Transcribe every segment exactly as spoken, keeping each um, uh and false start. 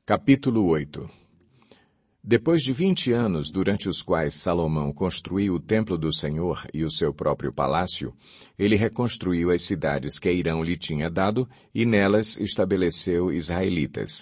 Capítulo oito. Depois de vinte anos, durante os quais Salomão construiu o templo do Senhor e o seu próprio palácio, ele reconstruiu as cidades que Hirão lhe tinha dado e nelas estabeleceu israelitas.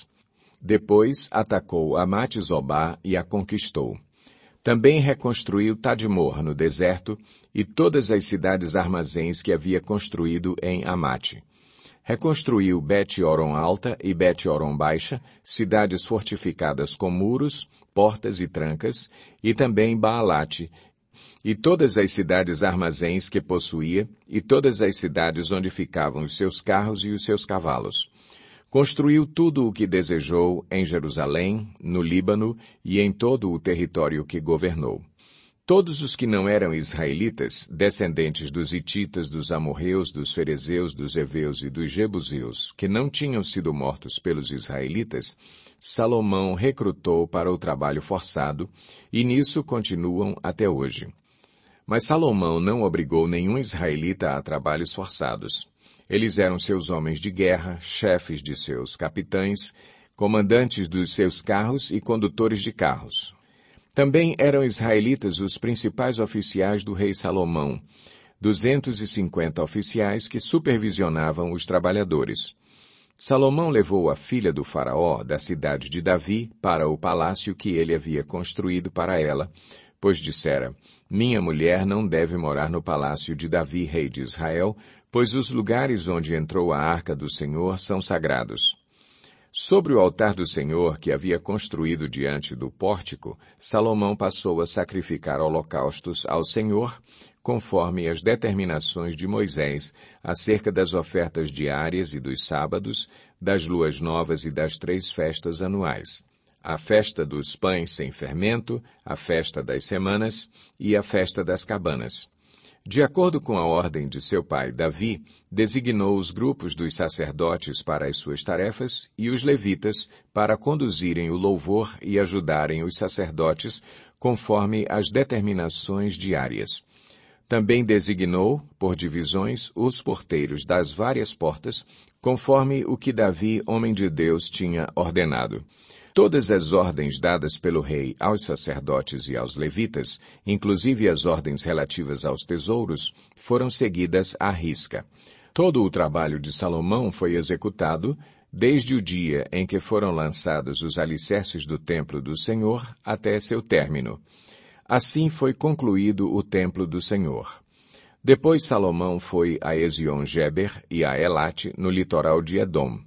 Depois atacou Amate-Zobá e a conquistou. Também reconstruiu Tadmor no deserto e todas as cidades armazéns que havia construído em Amate. Reconstruiu Bet-Horon Alta e Bet-Horon Baixa, cidades fortificadas com muros, portas e trancas, e também Baalate, e todas as cidades armazéns que possuía, e todas as cidades onde ficavam os seus carros e os seus cavalos. Construiu tudo o que desejou em Jerusalém, no Líbano e em todo o território que governou. Todos os que não eram israelitas, descendentes dos hititas, dos amorreus, dos ferezeus, dos heveus e dos jebuseus, que não tinham sido mortos pelos israelitas, Salomão recrutou para o trabalho forçado, e nisso continuam até hoje. Mas Salomão não obrigou nenhum israelita a trabalhos forçados. Eles eram seus homens de guerra, chefes de seus capitães, comandantes dos seus carros e condutores de carros. Também eram israelitas os principais oficiais do rei Salomão, duzentos e cinquenta oficiais que supervisionavam os trabalhadores. Salomão levou a filha do faraó da cidade de Davi para o palácio que ele havia construído para ela, pois dissera, minha mulher não deve morar no palácio de Davi, rei de Israel, pois os lugares onde entrou a arca do Senhor são sagrados. Sobre o altar do Senhor, que havia construído diante do pórtico, Salomão passou a sacrificar holocaustos ao Senhor, conforme as determinações de Moisés, acerca das ofertas diárias e dos sábados, das luas novas e das três festas anuais, a festa dos pães sem fermento, a festa das semanas e a festa das cabanas. De acordo com a ordem de seu pai Davi, designou os grupos dos sacerdotes para as suas tarefas e os levitas para conduzirem o louvor e ajudarem os sacerdotes conforme as determinações diárias. Também designou, por divisões, os porteiros das várias portas, conforme o que Davi, homem de Deus, tinha ordenado. Todas as ordens dadas pelo rei aos sacerdotes e aos levitas, inclusive as ordens relativas aos tesouros, foram seguidas à risca. Todo o trabalho de Salomão foi executado desde o dia em que foram lançados os alicerces do templo do Senhor até seu término. Assim foi concluído o templo do Senhor. Depois Salomão foi a Ezion-Geber e a Elate, no litoral de Edom.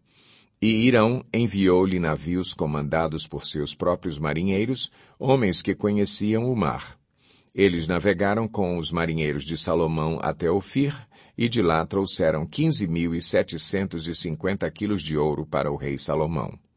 E Hirão enviou-lhe navios comandados por seus próprios marinheiros, homens que conheciam o mar. Eles navegaram com os marinheiros de Salomão até Ofir, e de lá trouxeram quinze mil e setecentos e cinquenta quilos de ouro para o rei Salomão.